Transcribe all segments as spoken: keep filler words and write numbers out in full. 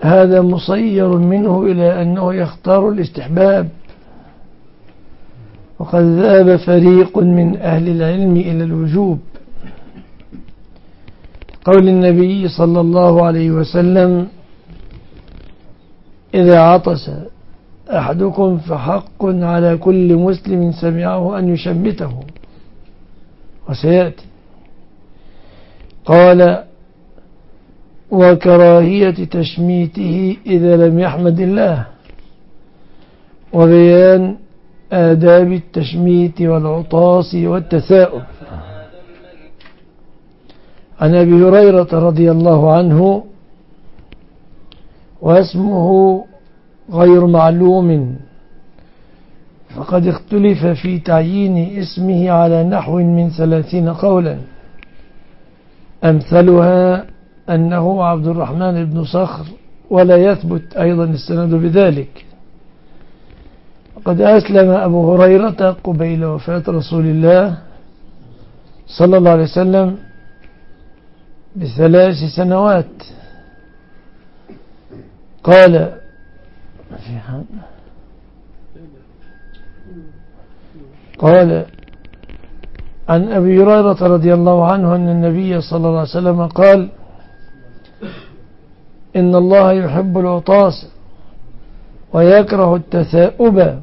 هذا مصير منه إلى أنه يختار الاستحباب، وقد ذهب فريق من أهل العلم إلى الوجوب، قول النبي صلى الله عليه وسلم: إذا عطس أحدكم فحق على كل مسلم سمعه أن يشمته، وسيأتي. قال: وكراهية تشميته إذا لم يحمد الله، وبيان آداب التشميت والعطاس والتثاؤب. عن أبي هريرة رضي الله عنه، واسمه غير معلوم، فقد اختلف في تعيين اسمه على نحو من ثلاثين قولا، أمثلها أنه عبد الرحمن بن صخر، ولا يثبت أيضا السند بذلك. قد أسلم أبو هريرة قبيل وفاة رسول الله صلى الله عليه وسلم بثلاث سنوات. قال قال عن أبي هريرة رضي الله عنه أن النبي صلى الله عليه وسلم قال: إن الله يحب العطاس ويكره التثاؤب،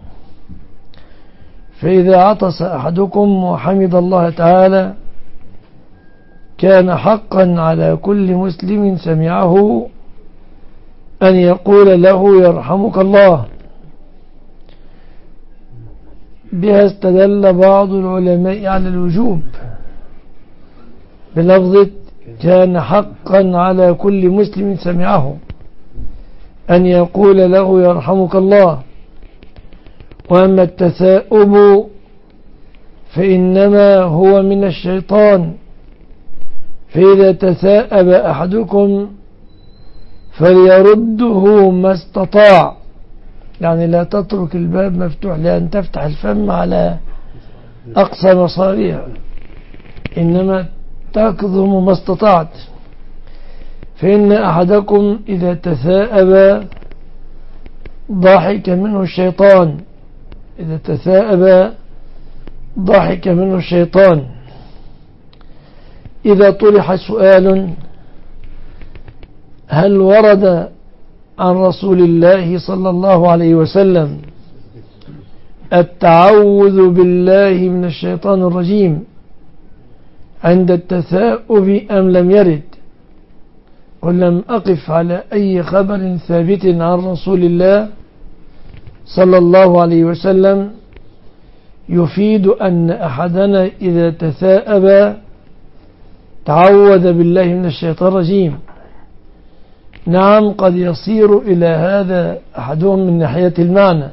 فإذا عطس أحدكم وحمد الله تعالى كان حقا على كل مسلم سمعه أن يقول له: يرحمك الله. بها استدل بعض العلماء على الوجوب بلفظة كان حقا على كل مسلم سمعه أن يقول له: يرحمك الله. وأما التثاؤب فإنما هو من الشيطان، فإذا تثاءب أحدكم فليرده ما استطاع، يعني لا تترك الباب مفتوح لأن تفتح الفم على أقصى مصاريع، إنما تكظم ما استطعت. فإن أحدكم إذا تثاءب ضحك منه الشيطان، إذا تثاءب ضحك منه الشيطان. إذا طرح سؤال: هل ورد عن رسول الله صلى الله عليه وسلم التعوذ بالله من الشيطان الرجيم عند التثاؤب أم لم يرد؟ ولم أقف على أي خبر ثابت عن رسول الله صلى الله عليه وسلم يفيد أن أحدنا إذا تثاءب تعوذ بالله من الشيطان الرجيم. نعم، قد يصير إلى هذا أحدهم من ناحية المعنى،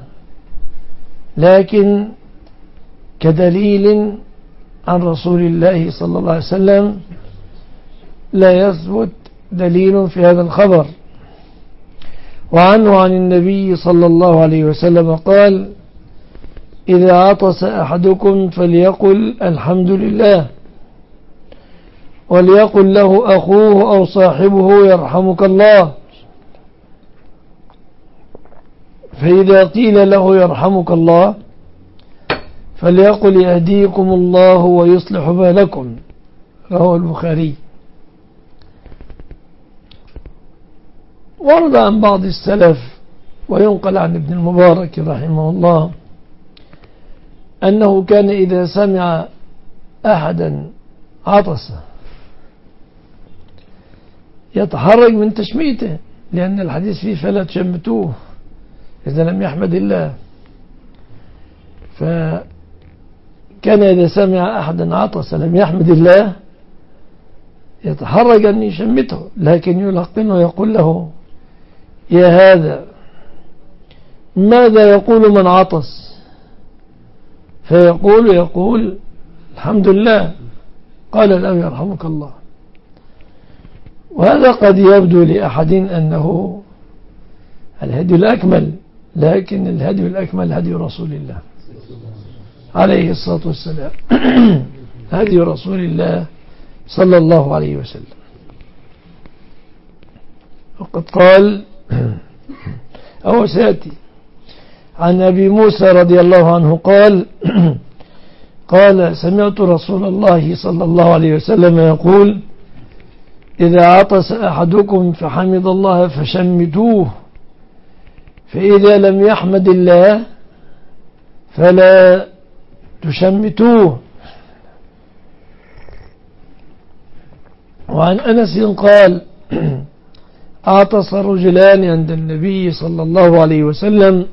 لكن كدليل عن رسول الله صلى الله عليه وسلم لا يثبت دليل في هذا الخبر. وعنه عن النبي صلى الله عليه وسلم قال: إذا عطس أحدكم فليقل الحمد لله، وليقل له أخوه أو صاحبه يرحمك الله. فإذا قيل له يرحمك الله فليقل يهديكم الله ويصلح بالكم، رواه البخاري. ورد عن بعض السلف وينقل عن ابن المبارك رحمه الله أنه كان إذا سمع أحدا عطس يتحرج من تشميته، لأن الحديث فيه فلا تشمتوه إذا لم يحمد الله. فكان إذا سمع أحدا عطس لم يحمد الله يتحرج أن يشمته، لكن يلقنه ويقول له: يا هذا ماذا يقول من عطس؟ فيقول يقول الحمد لله. قال له: يرحمك الله. وهذا قد يبدو لأحد أنه الهدي الأكمل، لكن الهدي الأكمل هدي رسول الله عليه الصلاة والسلام، هدي رسول الله صلى الله عليه وسلم. وقد قال أو ساتي عن أبي موسى رضي الله عنه قال قال سمعت رسول الله صلى الله عليه وسلم يقول إذا عطس أحدكم فحمد الله فشمتوه فإذا لم يحمد الله فلا تشمتوه. وعن أنس قال عطس رجلان عند النبي صلى الله عليه وسلم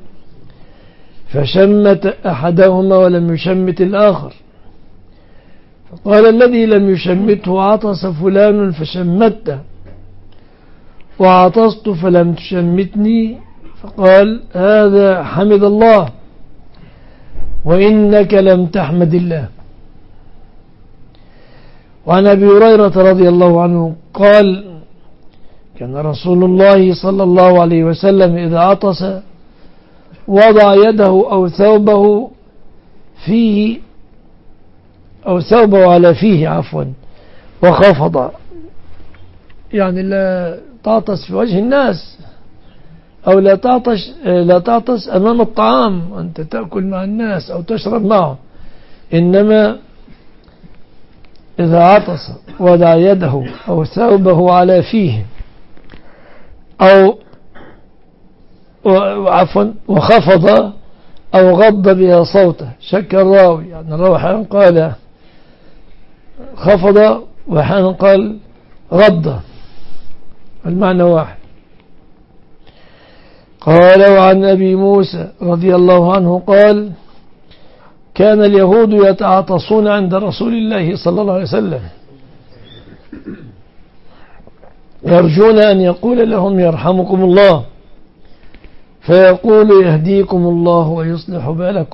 فشمت أحدهما ولم يشمت الآخر فقال الذي لم يشمته عطس فلان فشمته وعطست فلم تشمتني فقال هذا حمد الله وإنك لم تحمد الله. وعن أبي هريرة رضي الله عنه قال كان رسول الله صلى الله عليه وسلم إذا عطس وضع يده أو ثوبه فيه أو ثوبه على فيه عفوا وخفض، يعني لا تعطس في وجه الناس أو لا تعطش لا تعطس أمام الطعام أنت تأكل مع الناس أو تشرب معه، إنما إذا عطس وضع يده أو ثوبه على فيه أو عفوا وخفض أو غض بها صوته. شك الراوي يعني الراوي أحيانا قال خفض وأحيانا قال رد، المعنى واحد. قال وعن أبي موسى رضي الله عنه قال كان اليهود يتعاطسون عند رسول الله صلى الله عليه وسلم يرجون أن يقول لهم يرحمكم الله فيقول يهديكم الله ويصلح بالكم.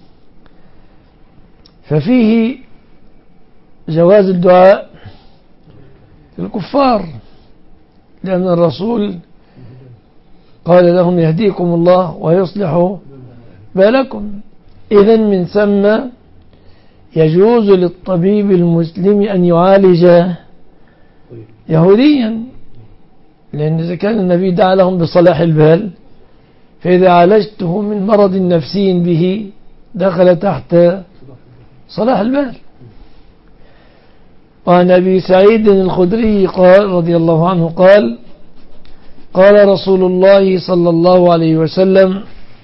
ففيه جواز الدعاء للكفار لأن الرسول قال لهم يهديكم الله ويصلح بالكم. إذن من ثم يجوز للطبيب المسلم أن يعالج يهوديا، لأن إذا كان النبي دعا لهم بصلاح البال فإذا عالجته من مرض نفسي به دخل تحت صلاح البال. وعن أبي سعيد الخدري قال رضي الله عنه قال قال رسول الله صلى الله عليه وسلم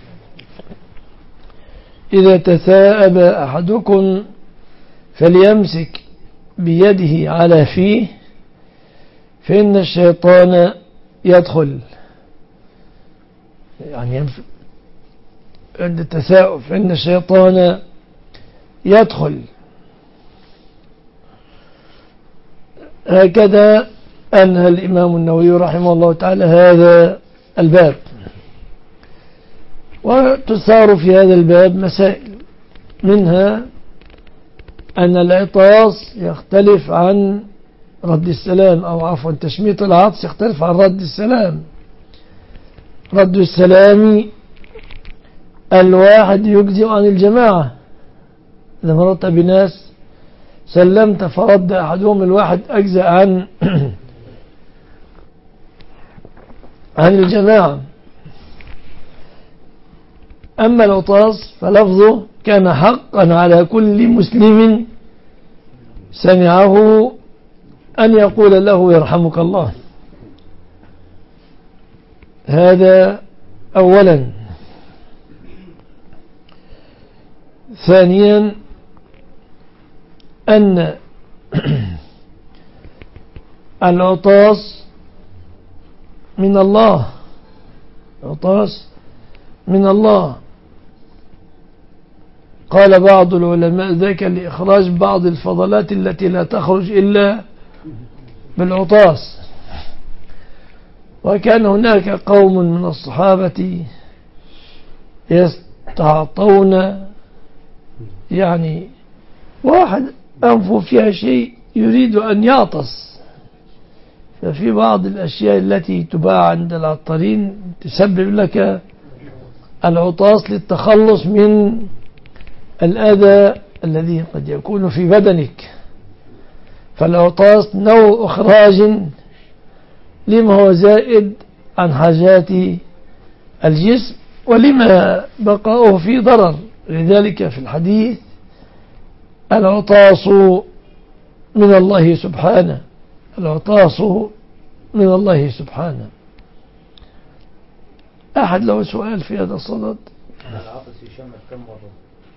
إذا تثاءب أحدكم فليمسك بيده على فيه فإن الشيطان يدخل، يعني عند التثاؤب فإن الشيطان يدخل. هكذا أنهى الإمام النووي رحمه الله تعالى هذا الباب. وتثار في هذا الباب مسائل، منها أن العطاس يختلف عن رد السلام، أو عفوا تشميت العطس يختلف عن رد السلام. رد السلام الواحد يجزئ عن الجماعة، إذا مررت بناس سلمت فرد أحدهم الواحد أجزأ عن عن الجماعة. أما العطاس فلفظه كان حقا على كل مسلم سمعه أن يقول له يرحمك الله. هذا أولا. ثانيا أن العطاس من الله، العطاس من الله. قال بعض العلماء ذاك لإخراج بعض الفضلات التي لا تخرج إلا بالعطاس. وكان هناك قوم من الصحابة يستعطون، يعني واحد أنفه فيها شيء يريد أن يعطس، ففي بعض الأشياء التي تباع عند العطارين تسبب لك العطاس للتخلص من الأذى الذي قد يكون في بدنك. فالعطاس نوع إخراج لما هو زائد عن حاجات الجسم ولما بقاؤه في ضرر. لذلك في الحديث العطاس من الله سبحانه، العطاس من الله سبحانه. أحد له سؤال في هذا الصدد؟ العطس يشمل كم مرة؟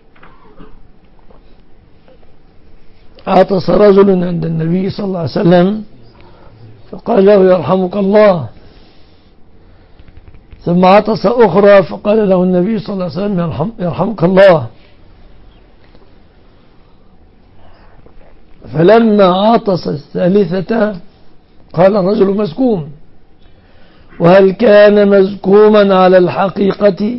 عطس رجل عند النبي صلى الله عليه وسلم فقال له يرحمك الله، ثم عطس أخرى فقال له النبي صلى الله عليه وسلم يرحم يرحمك الله. فلما عطس الثالثة قال الرجل مسكوم. وهل كان مزكوما على الحقيقة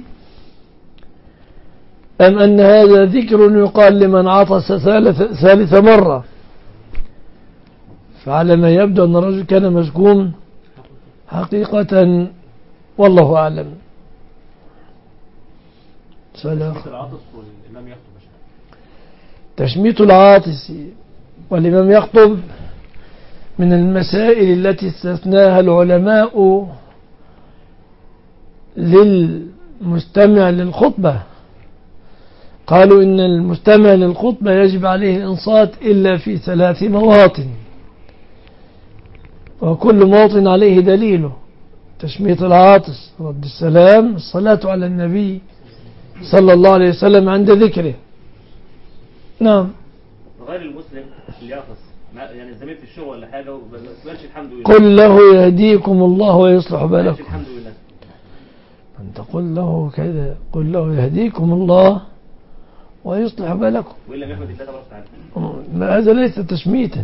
أم أن هذا ذكر يقال لمن عطس ثالث, ثالث مرة؟ فعلى ما يبدو أن الرجل كان مزكوم حقيقة، والله أعلم. تشميت العاطس والإمام يخطب من المسائل التي استثناها العلماء للمستمع للخطبة. قالوا إن المستمع للخطبة يجب عليه الإنصات إلا في ثلاث مواطن، وكل موطن عليه دليله: تشميت العاطس، رد السلام، الصلاة على النبي صلى الله عليه وسلم عند ذكره. نعم. غير المسلم اللي يعطس يعني زميل في الشغل ولا حاجة وما تقولش الحمد لله، قل له يهديكم الله ويصلح بالكم. الحمد لله أنت قل له كذا، قل له يهديكم الله ويصلح بالكم، وإلا يحمد الله تبارك وتعالى. ما هذا ليس تشميتا.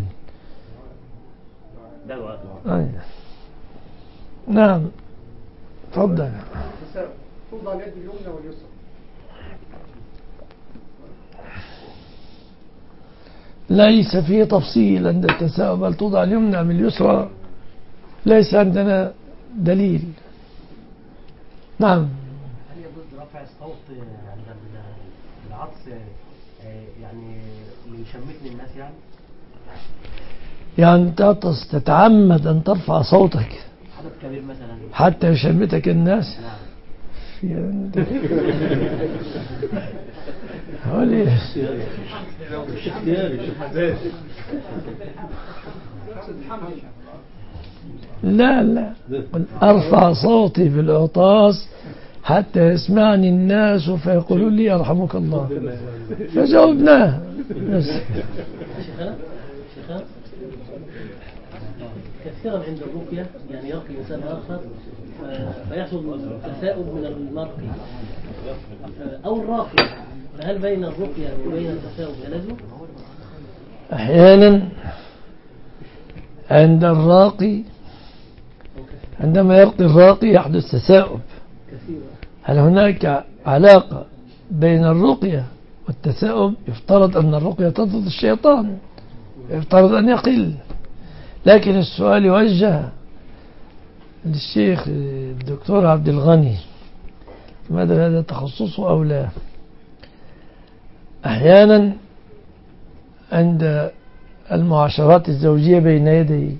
ده دعاء. أي. نعم تفضل. توضع اليد اليمنى واليسرى. ليس فيه تفصيل عند التساؤل، بل توضع اليمنى من اليسرى، ليس عندنا دليل. نعم. هل يجوز رفع الصوت عند العطس يعني ليشمتني الناس يعني؟ يعني تعطس تتعمد أن ترفع صوتك حدث كبير مثلا حتى يشمتك الناس؟ نعم. في عند هولي لا لا قل أرفع صوتي بالعطاس حتى يسمعني الناس فيقولوا لي يرحمك الله، فجاوبناه. كثيرا عند الرقية يعني يرقي الإنسان آخر فيحصل تثاؤب من المرقي أو الراقي، فهل بين الرقية وبين التثاؤب تلازم؟ أحيانا عند الراقي عندما يرقي الراقي يحدث تثاؤب. هل هناك علاقة بين الرقية والتثاؤب؟ يفترض أن الرقية تطرد الشيطان، يفترض أن يقل، لكن السؤال يوجه للشيخ الدكتور عبد الغني، ماذا هذا تخصصه أو لا. أحيانا عند المعاشرات الزوجية بين يدي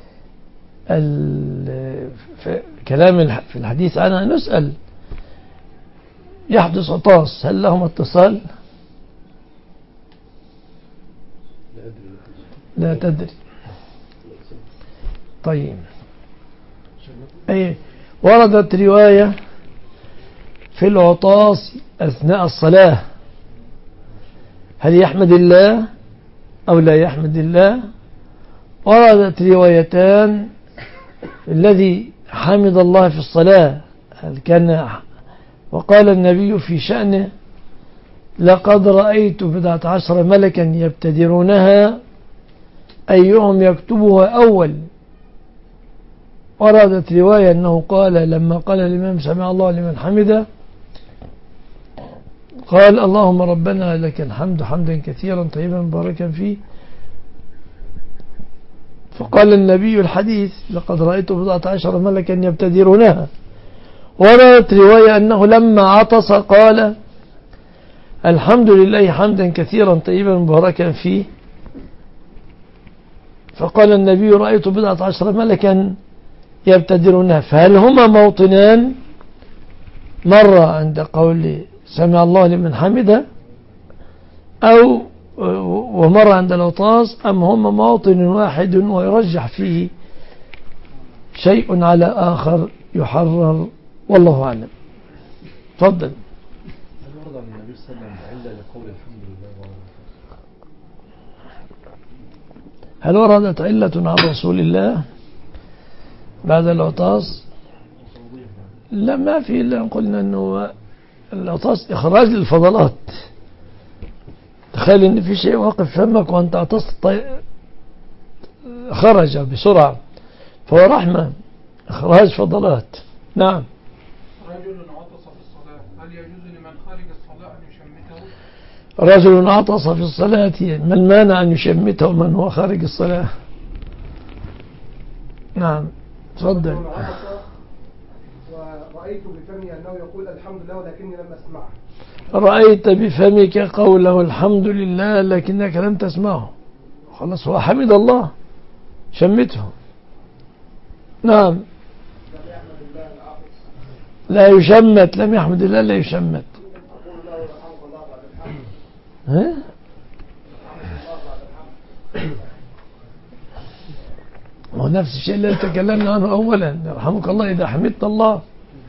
كلام في الحديث عنها نسأل يحدث عطاس، هل لهم اتصال؟ لا تدري. طيب، أي وردت رواية في العطاس أثناء الصلاة، هل يحمد الله أو لا يحمد الله؟ وردت روايتان: الذي حمد الله في الصلاة هل كان، وقال النبي في شأنه: لقد رأيت بضعة عشر ملكا يبتدرونها أيهم يكتبها أول. وردت رواية أنه قال لما قال الإمام سمع الله لمن حمده قال: اللهم ربنا لك الحمد حمدا كثيرا طيبا مباركا فيه. فقال النبي الحديث: لقد رأيت بضعة عشر ملكا يبتدرونها. وردت رواية أنه لما عطس قال: الحمد لله حمدا كثيرا طيبا مباركا فيه. فقال النبي: رأيت بضعة عشر ملكا يبتدرونها. فهل هما موطنان؟ مرة عند قول سمع الله لمن حمده، أو ومرة عند الأوطاس، أم هما موطن واحد ويرجح فيه شيء على آخر يحرر؟ والله أعلم. تفضل. هل ورد عن النبي صلى الله عليه وسلم علة لقول الحمد لله؟ هل وردت علة عن رسول الله بعد الأوطاس؟ لا، ما في إلا قلنا أنه الأوطاس إخراج للفضلات. تخيل أن في شيء واقف فمك وأنت أعطست خرج بسرعة، فهو رحمة، إخراج فضلات. نعم. رجل عطس في الصلاة، هل يجوز لمن خارج الصلاة أن يشمته؟ رجل عطس في الصلاة، من مانع أن يشمته من هو خارج الصلاة؟ نعم تفضل. رجل عطس ورأيت بفمي أنه يقول الحمد لله ولكني لم أسمعه. رأيت بفمك قوله الحمد لله لكنك لم تسمعه، خلاص هو حمد الله، شمته. نعم. لا يشمت، لم يحمد الله لا يشمت. ها؟ هو نفس الشيء اللي تكلمنا عنه أولا، يرحمك الله إذا حمدت الله.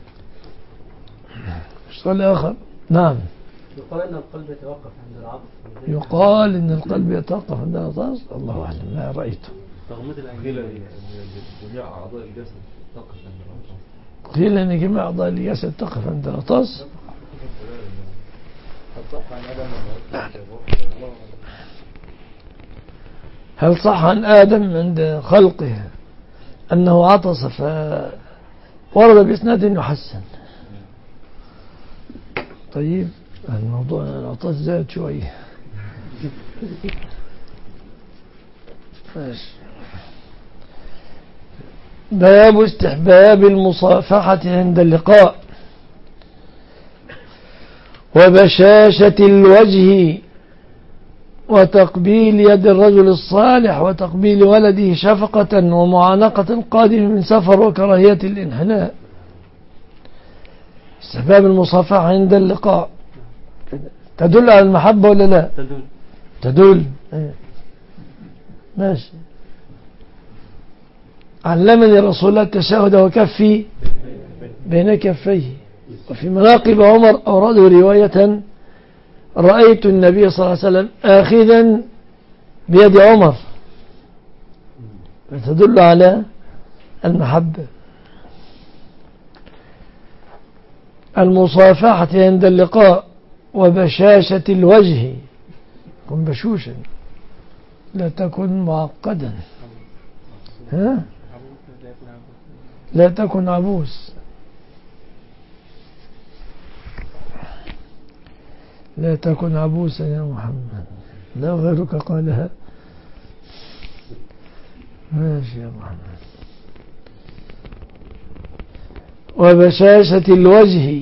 سؤال آخر. نعم. يقال أن القلب يتوقف عند العطف. يقال أن القلب يتوقف عند العطس، الله أعلم، لا رأيته. قيل أن جميع أعضاء الجسد تقف عند العطس. قيل أن جميع أعضاء الجسد تقف عند العطس. هل صح عن آدم عند خلقه أنه عطس فورد بإسناد يحسن؟ طيب الموضوع العطس زاد شوية. باب استحباب المصافحة عند اللقاء وبشاشة الوجه وتقبيل يد الرجل الصالح وتقبيل ولده شفقة ومعانقة القادم من سفر وكراهية الانحناء. استحباب المصافحة عند اللقاء تدل على المحبة ولا لا؟ تدل تدل ايه. ماشي. علمني رسول الله التشهد وكفي بين كفيه. وفي مناقب عمر أوردوا رواية رأيت النبي صلى الله عليه وسلم آخذا بيد عمر، تدل على المحبة. المصافحة عند اللقاء وبشاشة الوجه، كن بشوشا لا تكن معقدا، ها؟ لا تكن عبوس، لا تكن عبوسا يا محمد، لا غيرك قالها. ماشي يا محمد. وبشاشة الوجه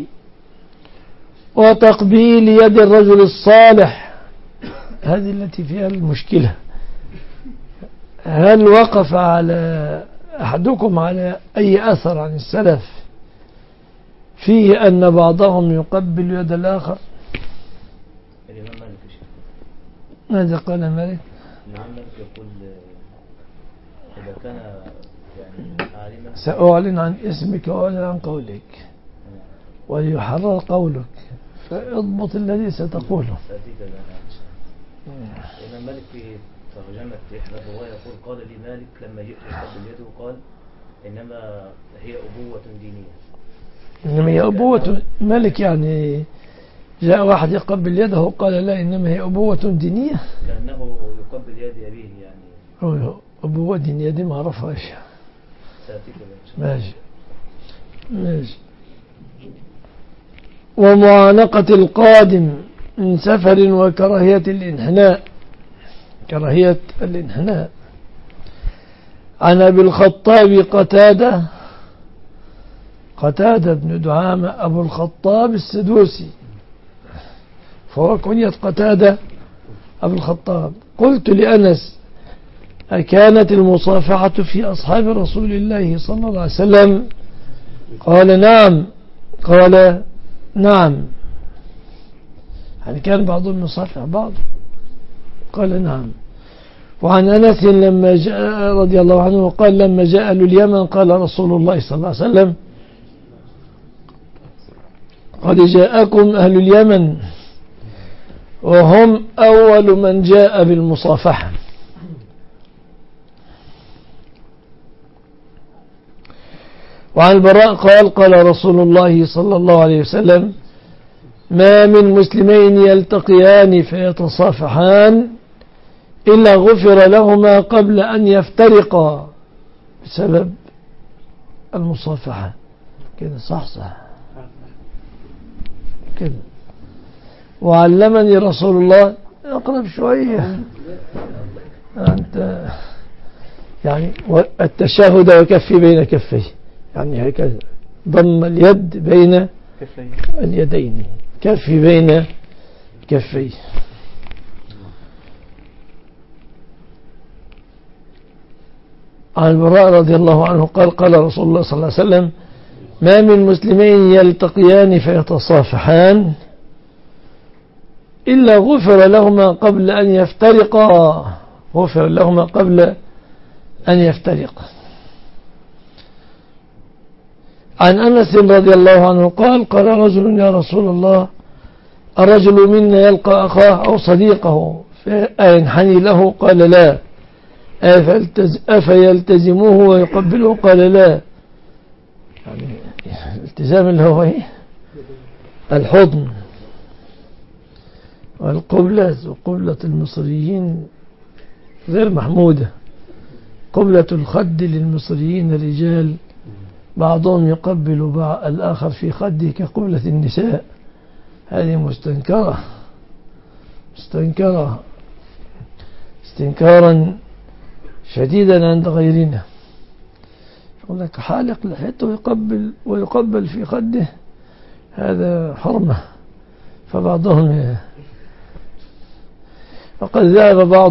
وتقبيل يد الرجل الصالح، هذه التي فيها المشكلة. هل وقف على أحدكم على أي أثر عن السلف فيه أن بعضهم يقبل يد الآخر؟ الإمام مالك يا شيخ. ماذا قال مالك؟ الإمام مالك يقول إذا كان يعني عالما سأعلن عن اسمك وأعلن عن قولك وليحرر قولك، فاضبط الذي ستقوله. سأتيك الإمام مالك في ترجمة إحدى الرواية يقول قال لي مالك لما جئت يقبل يده قال إنما هي أبوة دينية. إنما هي أبوة مالك، يعني جاء واحد يقبل يده قال لا إنما هي أبوة دينية، كأنه يقبل يد أبيه يعني. أبوة دينية دي ما أعرفهاش. سأتيك ماشي ماشي. ومعانقة القادم من سفر وكراهية الانحناء، كراهية الانحناء. عن أبي الخطاب قتادة قتادة بن دعامة أبو الخطاب السدوسي، فهو كنية قتادة أبو الخطاب. قلت لأنس أكانت المصافحة في أصحاب رسول الله صلى الله عليه وسلم؟ قال نعم. قال نعم، يعني كان بعضهم يصافح بعض؟ قال نعم. وعن أنس لما جاء رضي الله عنه قال لما جاء أهل اليمن قال رسول الله صلى الله عليه وسلم قد جاءكم أهل اليمن وهم أول من جاء بالمصافحة. وعن البراء قال قال رسول الله صلى الله عليه وسلم ما من مسلمين يلتقيان فيتصافحان إلا غفر لهما قبل أن يفترقا بسبب المصافحة. كده صح صح كده. وعلمني رسول الله أقرب شوية أنت يعني التشهد وكفي بين كفيه، يعني هكذا ضم اليد بين اليدين، كفي بين كفيه. عن البراء رضي الله عنه قال قال رسول الله صلى الله عليه وسلم ما من مسلمين يلتقيان فيتصافحان إلا غفر لهما قبل أن يفترقا، غفر لهما قبل أن يفترقا. عن أنس رضي الله عنه قال قال رجل يا رسول الله الرجل منا يلقى أخاه أو صديقه فينحني له؟ قال لا. أفيلتزموه ويقبله؟ قال لا. يعني الالتزام اللي هو ايه؟ الحضن والقبلة. وقبلة المصريين غير محمودة. قبلة الخد للمصريين الرجال بعضهم يقبل بعض الآخر في خده كقبلة النساء، هذه مستنكرة مستنكرة استنكارا شديدا عند غيرنا. يقول لك حالق لحيته ويقبل ويقبل في خده، هذا حرمة. فبعضهم وقد ذهب بعض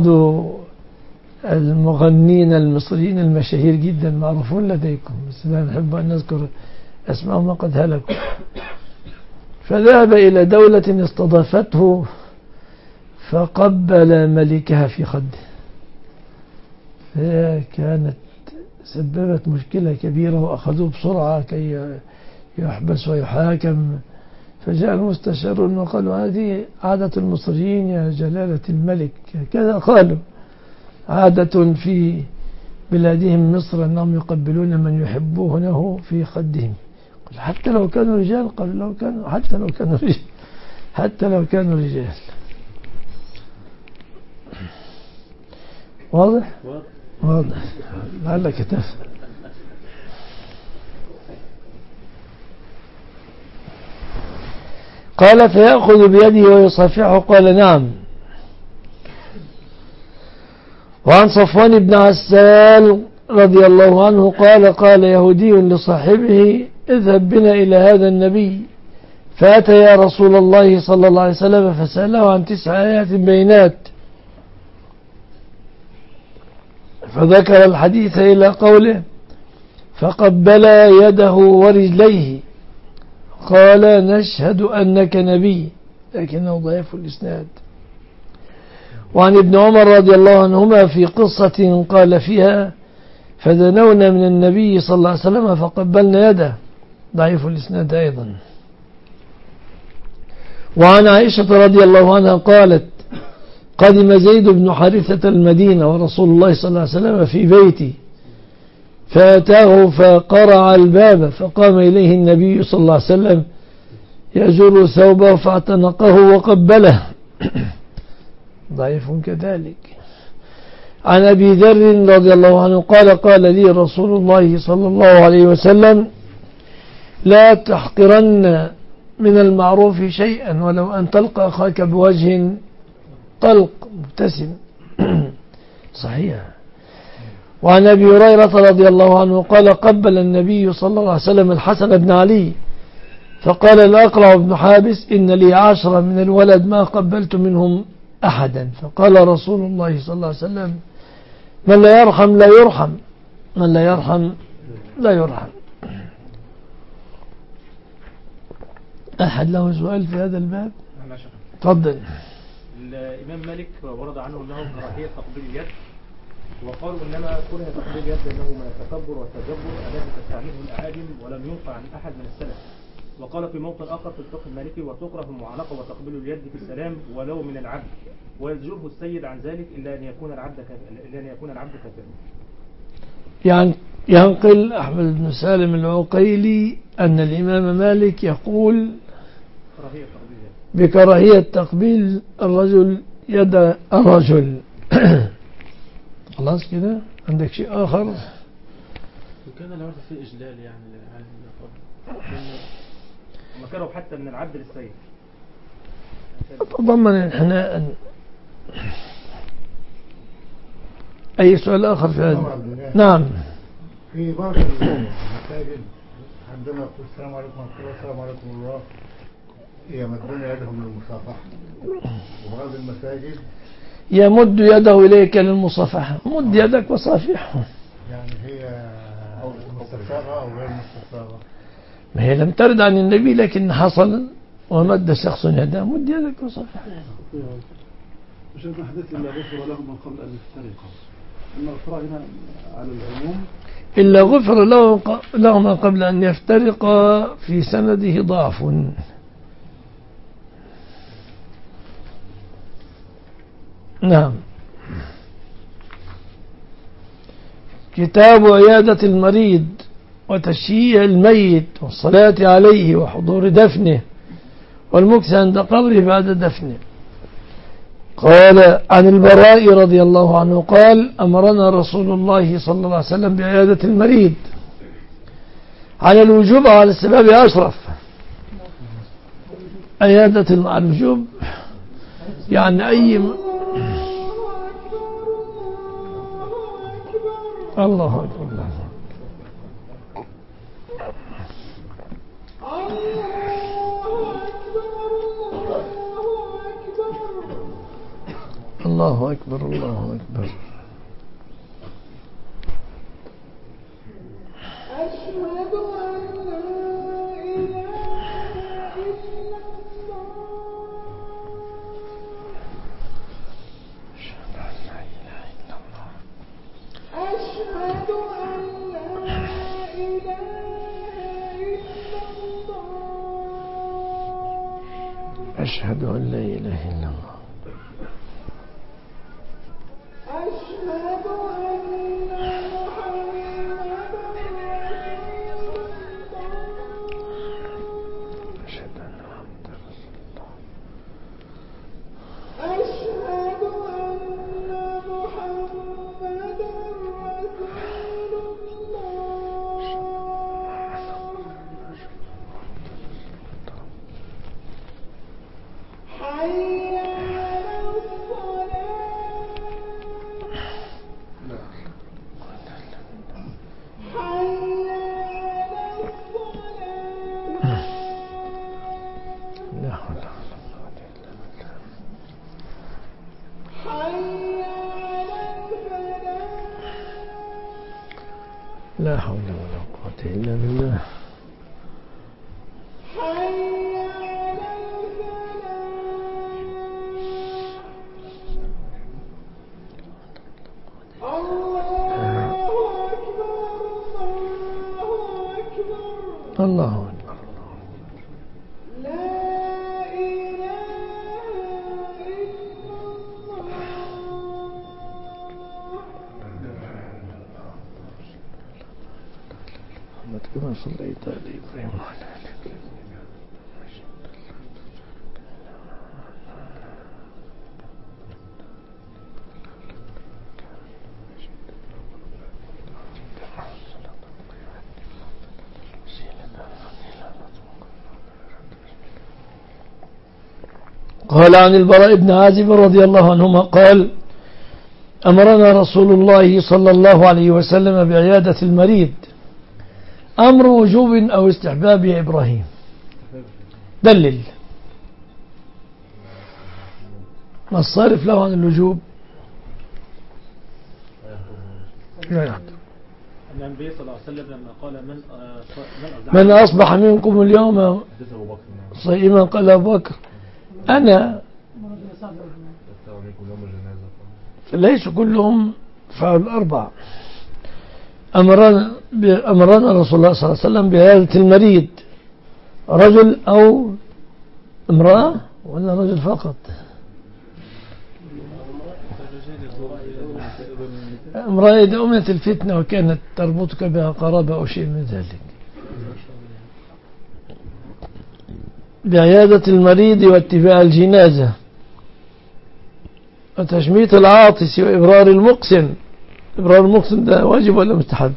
المغنين المصريين المشاهير جدا معروفون لديكم بس لا نحب أن نذكر أسمائهم وقد هلكوا، فذهب إلى دولة استضافته فقبل ملكها في خده، كانت سببت مشكلة كبيرة وأخذوه بسرعة كي يحبس ويحاكم. فجاء المستشارون وقالوا هذه عادة المصريين يا جلالة الملك، كذا قالوا عادة في بلادهم مصر أنهم يقبلون من يحبونه في خدهم. حتى لو كانوا رجال، قالوا لو كانوا حتى لو كانوا رجال حتى لو كانوا رجال. واضح؟ واضح. لعلك تفهم. قال فيأخذ بيده ويصافحه؟ قال نعم. وعن صفوان بن عسال رضي الله عنه قال قال يهودي لصاحبه اذهب بنا إلى هذا النبي، فأتى يا رسول الله صلى الله عليه وسلم فسأله عن تسع آيات بينات، فذكر الحديث إلى قوله فقبل يده ورجليه، قال نشهد أنك نبي، لكنه ضعيف الإسناد. وعن ابن عمر رضي الله عنهما في قصة قال فيها فدنونا من النبي صلى الله عليه وسلم فقبلنا يده، ضعيف الإسناد أيضا. وعن عائشة رضي الله عنها قالت قدم زيد بن حارثة المدينة ورسول الله صلى الله عليه وسلم في بيتي، فأتاه فقرع الباب، فقام إليه النبي صلى الله عليه وسلم يجر ثوبه فاعتنقه وقبله، ضعيف كذلك. عن أبي ذر رضي الله عنه قال قال لي رسول الله صلى الله عليه وسلم لا تحقرن من المعروف شيئا ولو أن تلقى أخاك بوجه طلق مبتسم. صحيح. وعن أبي هريرة رضي الله عنه قال قبل النبي صلى الله عليه وسلم الحسن بن علي، فقال الأقرع بن حابس إن لي عشرة من الولد ما قبلت منهم أحدا، فقال رسول الله صلى الله عليه وسلم من لا يرحم لا يرحم، من لا يرحم لا يرحم. أحد له سؤال في هذا الباب؟ تفضل. الإمام مالك ورد عنه أنه كراهية تقبيل اليد، وقالوا إنما كره تقبيل اليد لأنه من التكبر والتجبر الذي تستعمله الأعاجم ولم ينقل عن أحد من السلف. وقال في موطن آخر في الفقه المالكي وتكره المعانقة وتقبيل اليد في السلام ولو من العبد، ويزجره السيد عن ذلك إلا أن يكون العبد إلا أن يكون العبد كافرا. يعني ينقل أحمد بن سالم العقيلي أن الإمام مالك يقول بكراهية تقبيل الرجل يد الرجل. خلاص كده، عندك شيء آخر؟ وكان العرض فيه إجلال يعني للعالم وما كانوا حتى من العبد للسيد. تضمن الحناء. أي سؤال آخر في هذا؟ نعم. في بعض المساجد عندما يقول السلام عليكم ورحمة الله السلام عليكم الله يمدون يدهم للمصافحة، وبعض المساجد يمد يده إليك للمصافحة. مد يدك وصافحه. يعني هي مستصاغة أو غير مستصاغة؟ ما هي لم ترد عن النبي لكن حصل ومد شخص يده، مد يدك وصافحه. مش حدث إلا غفر لهم من قبل أن يفترقوا، إن الإفراء هنا على العموم. إلا غفر لهم قبل أن يفترقا في سنده ضعف. نعم. كتاب عيادة المريض وتشييع الميت والصلاة عليه وحضور دفنه والمكث عند قبره بعد دفنه. قال عن البراء رضي الله عنه قال أمرنا رسول الله صلى الله عليه وسلم بعيادة المريض على الوجوب على السباب أشرف. عيادة الوجوب يعني أي م... الله أكبر الله أكبر الله أكبر. أشهد أن لا إله إلا الله. أشهد أن لا إله إلا الله. أشهد أن لا إله إلا الله. أشهد أن محمدا رسول الله. أشهد أن محمدا رسول الله. حي على الصلاة. لا حول ولا قوة إلا بالله. حي على الفلاح. الله أكبر الله أكبر الله أكبر. كما صليت على إبراهيم وعلى آل إبراهيم. قال عن البراء بن عازب رضي الله عنهما قال أمرنا رسول الله صلى الله عليه وسلم بعيادة المريض. أمر وجوب أو استحباب يا إبراهيم؟ دلل. ما الصارف له عن الوجوب؟ لا يحضر. أن النبي صلى الله عليه وسلم لما قال من آه، من, من أصبح منكم اليوم حديث أبو بكر نعم. صائما قال أبو بكر أنا. يستوى منكم يوم الجنازة. ليس كلهم فعل الأربع. أمرنا أمرنا رسول الله صلى الله عليه وسلم بعيادة المريض، رجل أو امرأة ولا رجل فقط؟ امرأة إذا أمنت الفتنة وكانت تربطك بها قرابة أو شيء من ذلك. بعيادة المريض واتباع الجنازة وتشميت العاطس وإبرار المقسم. إبرار المقسم ده واجب ولا مستحب؟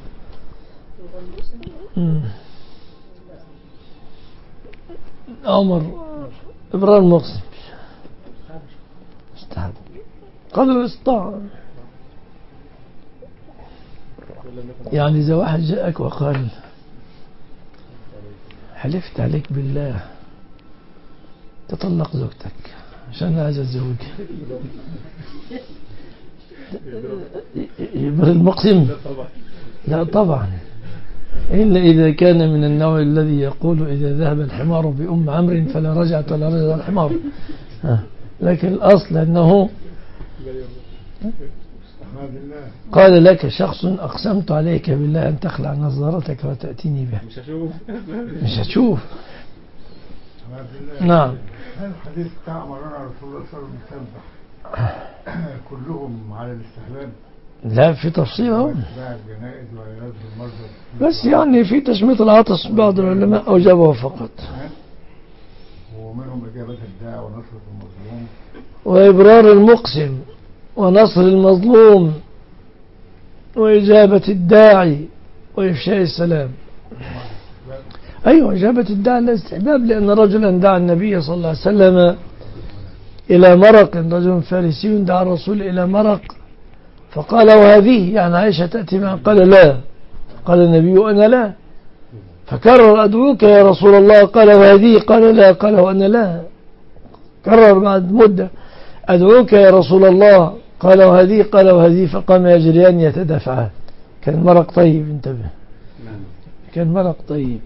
عمر إبرار المقسم مستحب قدر الاستطاعة. يعني إذا واحد جاءك وقال حلفت عليك بالله تطلق زوجتك عشان عايز اتزوجها، يبقى المقسم؟ لا طبعا، إلا إذا كان من النوع الذي يقول إذا ذهب الحمار بأم عمرو فلا رجعت ولا رجع الحمار. لكن الأصل أنه قال لك شخص أقسمت عليك بالله أن تخلع نظارتك وتأتيني بها، مش هشوف مش هشوف. نعم. الحديث بتاع أمرنا رسول الله صلى الله عليه وسلم كلهم على الاستحلال؟ لا في تفصيله، بس يعني في تشميت العطس بعض العلماء أوجبه فقط. ومنهم إجابة الداع ونصرة المظلوم وإبرار المقسم ونصر المظلوم وإجابة الداعي وإفشاء السلام. أيوة إجابة الداعي الاستحباب، لأن رجلا دعا النبي صلى الله عليه وسلم إلى مرق، رجل فارسي دعا الرسول إلى مرق فقال وهذه يعني عائشة تأتي معه، قال لا، قال النبي أنا لا، فكرر أدعوك يا رسول الله، قال وهذه، قال لا، قال وأنا لا، كرر بعد مدة أدعوك يا رسول الله، قال وهذه، قال وهذه، فقام يجريان يتدافعان. كان مرق طيب، انتبه، كان مرق طيب.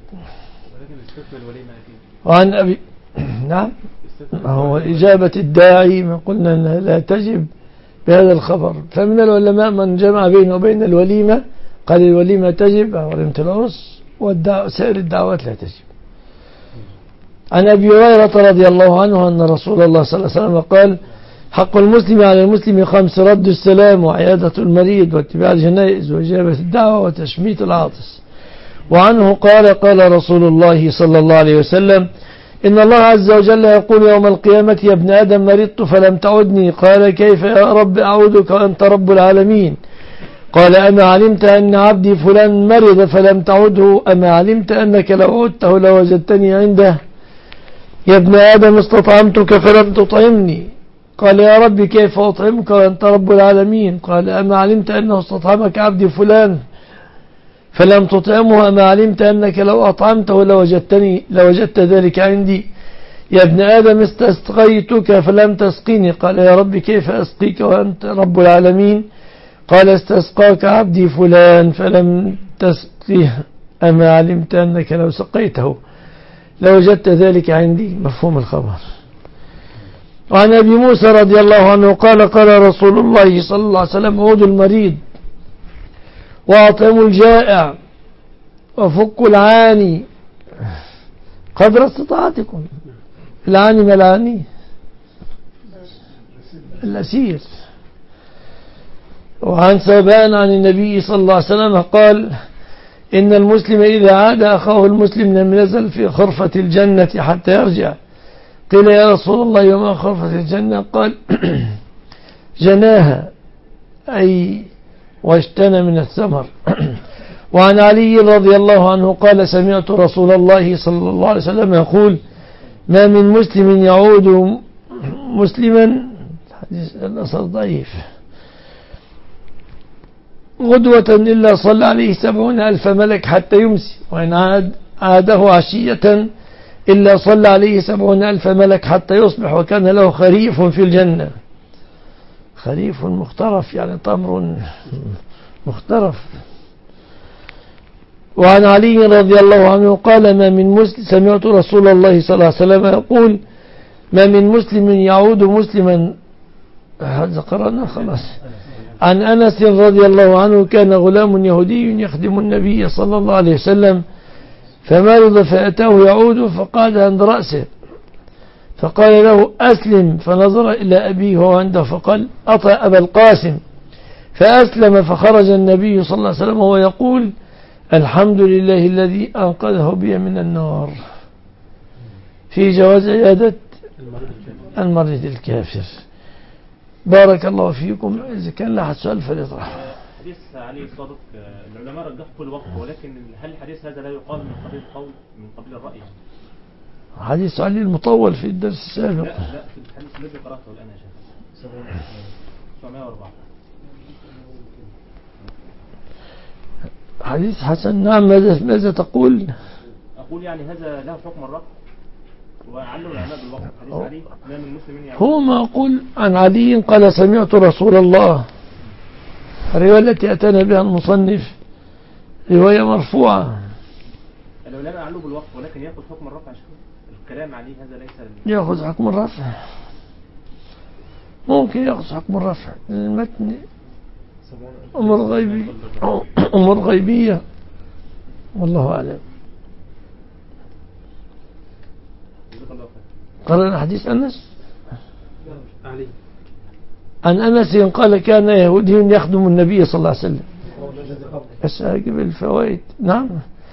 وعن أبي نعم هو إجابة الداعي ما قلنا لا تجب بهذا الخبر. فمن العلماء من جمع بينه وبين الوليمة، قال الوليمة تجب وليمة العرس وسائر الدعوات لا تجب. عن أبي هريرة رضي الله عنه أن رسول الله صلى الله عليه وسلم قال حق المسلم على المسلم خمس: رد السلام وعيادة المريض واتباع الجنائز وإجابة الدعوة وتشميت العاطس. وعنه قال قال رسول الله صلى الله عليه وسلم إن الله عز وجل يقول يوم القيامة يا ابن آدم مرضت فلم تعدني، قال كيف يا رب أعودك وأنت رب العالمين؟ قال أما علمت أن عبدي فلان مرض فلم تعده؟ أما علمت أنك لو عدته لوجدتني عنده؟ يا ابن آدم استطعمتك فلم تطعمني، قال يا رب كيف أطعمك وأنت رب العالمين؟ قال أما علمت أنه استطعمك عبدي فلان فلم تطعمه؟ أما علمت أنك لو أطعمته لوجدتني لوجدت ذلك عندي؟ يا ابن آدم استسقيتك فلم تسقيني، قال يا رب كيف أسقيك وأنت رب العالمين؟ قال استسقاك عبدي فلان فلم تسقيه، أما علمت أنك لو سقيته لوجدت ذلك عندي. مفهوم الخبر. وعن أبي موسى رضي الله عنه قال قال رسول الله صلى الله عليه وسلم عودوا المريض وأطعموا الجائع وفكوا العاني قدر استطاعتكم. العاني ما العاني؟ الأسير. وعن ثوبان عن النبي صلى الله عليه وسلم قال إن المسلم إذا عاد أخاه المسلم لم يزل في خرفة الجنة حتى يرجع. قيل يا رسول الله وما خرفة الجنة؟ قال جناها أي واجتنى من الثمر. وعن علي رضي الله عنه قال سمعت رسول الله صلى الله عليه وسلم يقول ما من مسلم يعود مسلما، حديث الأثر ضعيف، غدوة إلا صلى عليه سبعون ألف ملك حتى يمسي، وإن عاد عاده عشية إلا صلى عليه سبعون ألف ملك حتى يصبح، وكان له خريف في الجنة. خريف مخترف يعني تمر مختلف. وعن علي رضي الله عنه قال ما من مسلم سمعت رسول الله صلى الله عليه وسلم يقول ما من مسلم يعود مسلما هذا قرأنا خلاص. عن أنس رضي الله عنه كان غلام يهودي يخدم النبي صلى الله عليه وسلم فمرض فأتاه يعود فقعد عند رأسه فقال له أسلم فنظر إلى أبيه وهو عنده فقال أطع أبا القاسم فأسلم فخرج النبي صلى الله عليه وسلم وهو يقول الحمد لله الذي أنقذه بي من النار في جواز عيادة المريض الكافر. بارك الله فيكم. إذا كان لحد سؤال فليطرح. حديث علي الصادق العلماء رجحوا كل وقت ولكن هل الحديث هذا لا يقال من قبيل القول من قبيل الرأي؟ حديث علي المطول في الدرس السابق. لا لا في الحديث الذي قرأته الآن يا شيخ سبعمائة وأربعة حديث حسن. نعم. ماذا ماذا تقول؟ أقول يعني هذا له حكم الرفع وعلّوا العلماء بالوقت. حديث علي لا من المسلمين يعني هو ما أقول عن علي قال سمعت رسول الله. الرواية التي أتانا بها المصنف رواية مرفوعة. العلماء علّوا بالوقت ولكن يأخذ حكم الرفع يا شيخ. الكلام عليه هذا ليس يأخذ حكم الرفع. ممكن يأخذ حكم الرفع. المتن أمور غيبية أمور غيبية والله أعلم. قرأنا حديث أنس علي عن أنس قال كان يهودي يخدم النبي صلى الله عليه وسلم. أساقب الفوائد. نعم.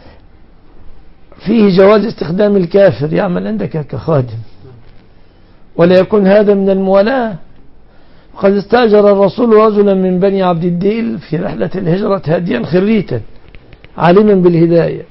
فيه جواز استخدام الكافر يعمل عندك كخادم ولا يكون هذا من المولاة. قد استأجر الرسول رجلا من بني عبد الديل في رحلة الهجرة هاديا خريتا عالما بالهداية.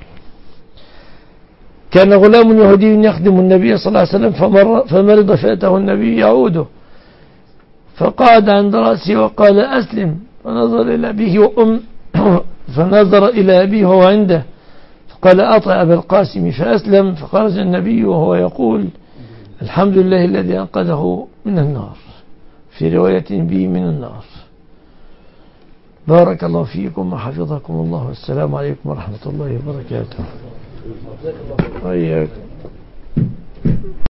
كان غلام يهودي يخدم النبي صلى الله عليه وسلم فمر فمرض فأتاه النبي يعوده فقعد عند رأسه وقال أسلم فنظر إلى أبيه وأم فنظر إلى أبيه وهو عنده فقال أطع أبا القاسم فأسلم فخرج النبي وهو يقول الحمد لله الذي أنقذه من النار في رواية به من النار. بارك الله فيكم وحفظكم الله والسلام عليكم ورحمة الله وبركاته. وإياكم.